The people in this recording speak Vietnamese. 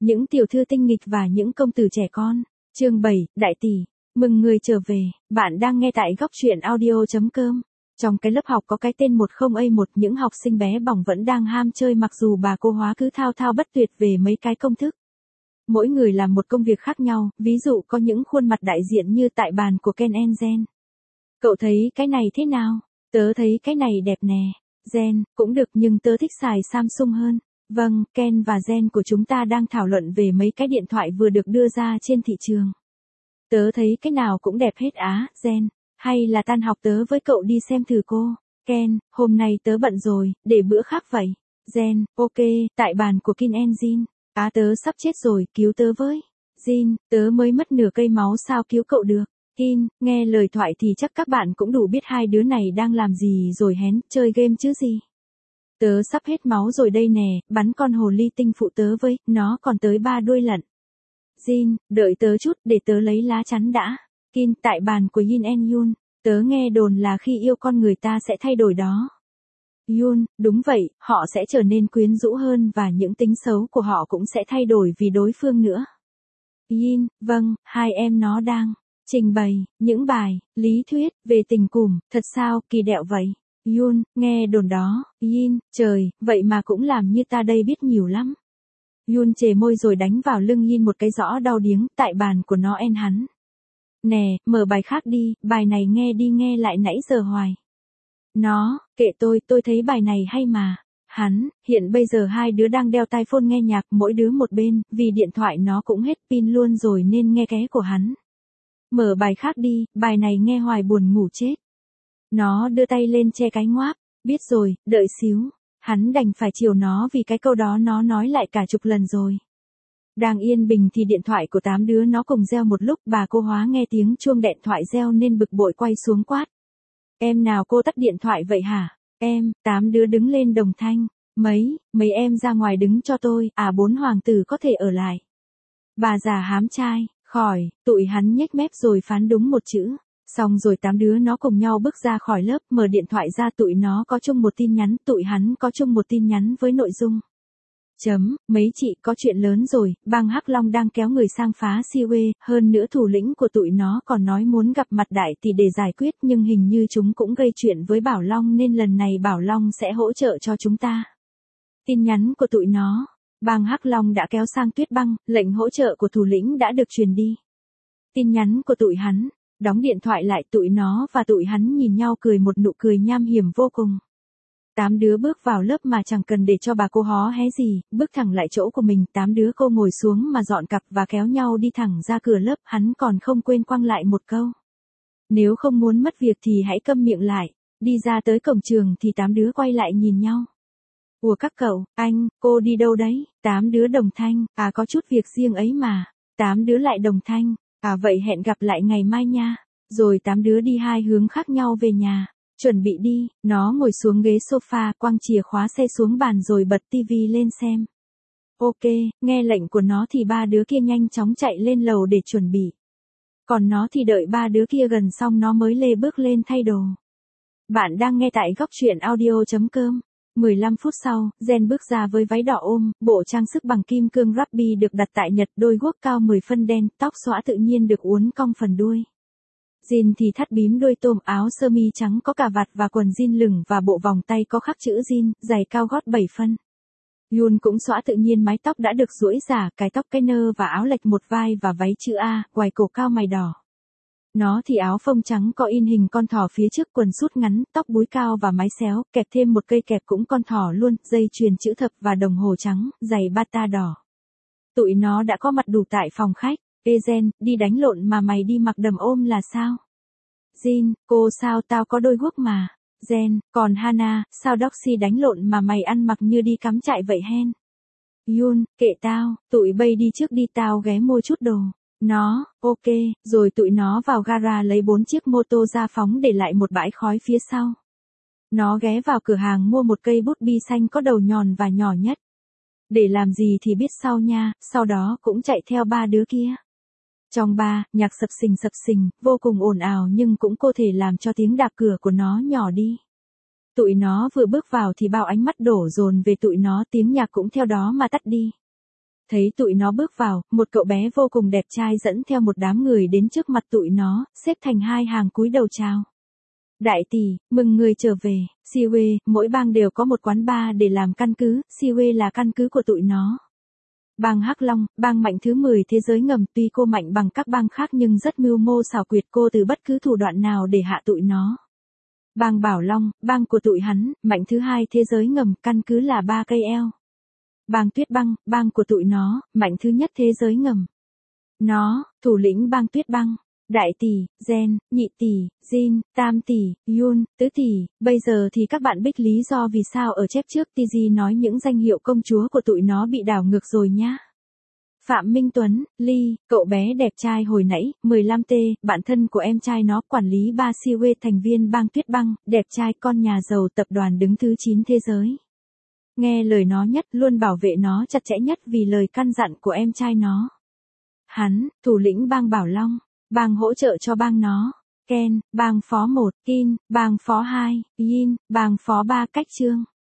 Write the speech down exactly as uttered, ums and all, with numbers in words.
những tiểu thư tinh nghịch và những công tử trẻ con. Chương bảy, Đại tỷ, mừng người trở về, bạn đang nghe tại góc truyện audio chấm com. Trong cái lớp học có cái tên một không A một, những học sinh bé bỏng vẫn đang ham chơi mặc dù bà cô hóa cứ thao thao bất tuyệt về mấy cái công thức. Mỗi người làm một công việc khác nhau, ví dụ có những khuôn mặt đại diện như tại bàn của Ken and Jen. Cậu thấy cái này thế nào? Tớ thấy cái này đẹp nè. Jen, cũng được nhưng tớ thích xài Samsung hơn. Vâng, Ken và Jen của chúng ta đang thảo luận về mấy cái điện thoại vừa được đưa ra trên thị trường. Tớ thấy cái nào cũng đẹp hết á, Jen. Hay là tan học tớ với cậu đi xem thử cô. Ken, hôm nay tớ bận rồi, để bữa khác vậy. Jen, ok, tại bàn của Ken and Jin. Á tớ sắp chết rồi, cứu tớ với. Jin, tớ mới mất nửa cây máu sao cứu cậu được. Kin, nghe lời thoại thì chắc các bạn cũng đủ biết hai đứa này đang làm gì rồi hén, chơi game chứ gì. Tớ sắp hết máu rồi đây nè, bắn con hồ ly tinh phụ tớ với, nó còn tới ba đuôi lận. Jin, đợi tớ chút để tớ lấy lá chắn đã. Kin, tại bàn của Yin and Yun, tớ nghe đồn là khi yêu con người ta sẽ thay đổi đó. Yun, đúng vậy, họ sẽ trở nên quyến rũ hơn và những tính xấu của họ cũng sẽ thay đổi vì đối phương nữa. Yin, vâng, hai em nó đang trình bày những bài lý thuyết về tình cùm, thật sao, kỳ đẹo vậy. Yun, nghe đồn đó. Yin, trời, vậy mà cũng làm như ta đây biết nhiều lắm. Yun chề môi rồi đánh vào lưng Yin một cái rõ đau điếng, tại bàn của nó en hắn. Nè, mở bài khác đi, bài này nghe đi nghe lại nãy giờ hoài. Nó, kệ tôi, tôi thấy bài này hay mà. Hắn, hiện bây giờ hai đứa đang đeo tai phone nghe nhạc mỗi đứa một bên, vì điện thoại nó cũng hết pin luôn rồi nên nghe ké của hắn. Mở bài khác đi, bài này nghe hoài buồn ngủ chết. Nó đưa tay lên che cái ngoáp, biết rồi, đợi xíu. Hắn đành phải chiều nó vì cái câu đó nó nói lại cả chục lần rồi. Đang yên bình thì điện thoại của tám đứa nó cùng reo một lúc, bà cô hóa nghe tiếng chuông điện thoại reo nên bực bội quay xuống quát. Em nào cô tắt điện thoại vậy hả? Em, tám đứa đứng lên đồng thanh. Mấy, mấy em ra ngoài đứng cho tôi, à bốn hoàng tử có thể ở lại. Bà già hám trai, khỏi, tụi hắn nhếch mép rồi phán đúng một chữ. Xong rồi tám đứa nó cùng nhau bước ra khỏi lớp, mở điện thoại ra, tụi nó có chung một tin nhắn, tụi hắn có chung một tin nhắn với nội dung. Chấm, mấy chị có chuyện lớn rồi, bang Hắc Long đang kéo người sang phá Siwe, hơn nữa thủ lĩnh của tụi nó còn nói muốn gặp mặt đại tỷ để giải quyết nhưng hình như chúng cũng gây chuyện với Bảo Long nên lần này Bảo Long sẽ hỗ trợ cho chúng ta. Tin nhắn của tụi nó, bang Hắc Long đã kéo sang Tuyết Băng, lệnh hỗ trợ của thủ lĩnh đã được truyền đi. Tin nhắn của tụi hắn, đóng điện thoại lại, tụi nó và tụi hắn nhìn nhau cười một nụ cười nham hiểm vô cùng. Tám đứa bước vào lớp mà chẳng cần để cho bà cô hó hé gì, bước thẳng lại chỗ của mình, tám đứa cô ngồi xuống mà dọn cặp và kéo nhau đi thẳng ra cửa lớp, hắn còn không quên quăng lại một câu. Nếu không muốn mất việc thì hãy câm miệng lại, đi ra tới cổng trường thì tám đứa quay lại nhìn nhau. Ủa các cậu, anh, cô đi đâu đấy? Tám đứa đồng thanh, à có chút việc riêng ấy mà. Tám đứa lại đồng thanh, à vậy hẹn gặp lại ngày mai nha. Rồi tám đứa đi hai hướng khác nhau về nhà. Chuẩn bị đi, nó ngồi xuống ghế sofa, quăng chìa khóa xe xuống bàn rồi bật tivi lên xem. Ok, nghe lệnh của nó thì ba đứa kia nhanh chóng chạy lên lầu để chuẩn bị. Còn nó thì đợi ba đứa kia gần xong nó mới lê bước lên thay đồ. Bạn đang nghe tại góc truyện audio chấm com. mười lăm phút sau, Jen bước ra với váy đỏ ôm, bộ trang sức bằng kim cương ruby được đặt tại Nhật, đôi guốc cao mười phân đen, tóc xõa tự nhiên được uốn cong phần đuôi. Jin thì thắt bím đuôi tôm, áo sơ mi trắng có cà vạt và quần jean lửng và bộ vòng tay có khắc chữ Jin, giày cao gót bảy phân. Yun cũng xõa tự nhiên, mái tóc đã được duỗi giả, cài tóc cây nơ và áo lệch một vai và váy chữ A, quai cổ cao mày đỏ. Nó thì áo phông trắng có in hình con thỏ phía trước, quần sút ngắn, tóc búi cao và mái xéo, kẹp thêm một cây kẹp cũng con thỏ luôn, dây chuyền chữ thập và đồng hồ trắng, giày bata đỏ. Tụi nó đã có mặt đủ tại phòng khách. Ê Jen, đi đánh lộn mà mày đi mặc đầm ôm là sao? Jin, cô sao tao có đôi guốc mà. Jen, còn Hana, sao Doxy đánh lộn mà mày ăn mặc như đi cắm trại vậy hen? Yun, kệ tao, tụi bay đi trước đi, tao ghé mua chút đồ. Nó, ok, rồi tụi nó vào gara lấy bốn chiếc mô tô ra phóng để lại một bãi khói phía sau. Nó ghé vào cửa hàng mua một cây bút bi xanh có đầu nhọn và nhỏ nhất. Để làm gì thì biết sau nha, sau đó cũng chạy theo ba đứa kia. Trong ba, nhạc sập sình sập sình, vô cùng ồn ào nhưng cũng có thể làm cho tiếng đạp cửa của nó nhỏ đi. Tụi nó vừa bước vào thì bao ánh mắt đổ dồn về tụi nó, tiếng nhạc cũng theo đó mà tắt đi. Thấy tụi nó bước vào, một cậu bé vô cùng đẹp trai dẫn theo một đám người đến trước mặt tụi nó, xếp thành hai hàng cúi đầu chào. Đại tỷ, mừng người trở về, Siwe, mỗi bang đều có một quán bar để làm căn cứ, Siwe là căn cứ của tụi nó. Bang Hắc Long, bang mạnh thứ mười thế giới ngầm, tuy cô mạnh bằng các bang khác nhưng rất mưu mô xảo quyệt, cô từ bất cứ thủ đoạn nào để hạ tụi nó. Bang Bảo Long, bang của tụi hắn, mạnh thứ hai thế giới ngầm, căn cứ là ba cây eo. Bang Tuyết Băng, bang của tụi nó, mạnh thứ nhất thế giới ngầm. Nó, thủ lĩnh bang Tuyết Băng. Đại tỷ, Gen, nhị tỷ, Jin, tam tỷ, Yun, tứ tỷ, bây giờ thì các bạn biết lý do vì sao ở chép trước tê giê nói những danh hiệu công chúa của tụi nó bị đảo ngược rồi nhá. Phạm Minh Tuấn, Ly, cậu bé đẹp trai hồi nãy, mười lăm T, bạn thân của em trai nó, quản lý ba Siwe, thành viên bang Tuyết Băng, đẹp trai, con nhà giàu, tập đoàn đứng thứ chín thế giới. Nghe lời nó nhất, luôn bảo vệ nó chặt chẽ nhất vì lời căn dặn của em trai nó. Hắn, thủ lĩnh bang Bảo Long, bang hỗ trợ cho bang nó. Ken, bang phó một, Kin, bang phó hai, Yin, bang phó ba, Cách Trương.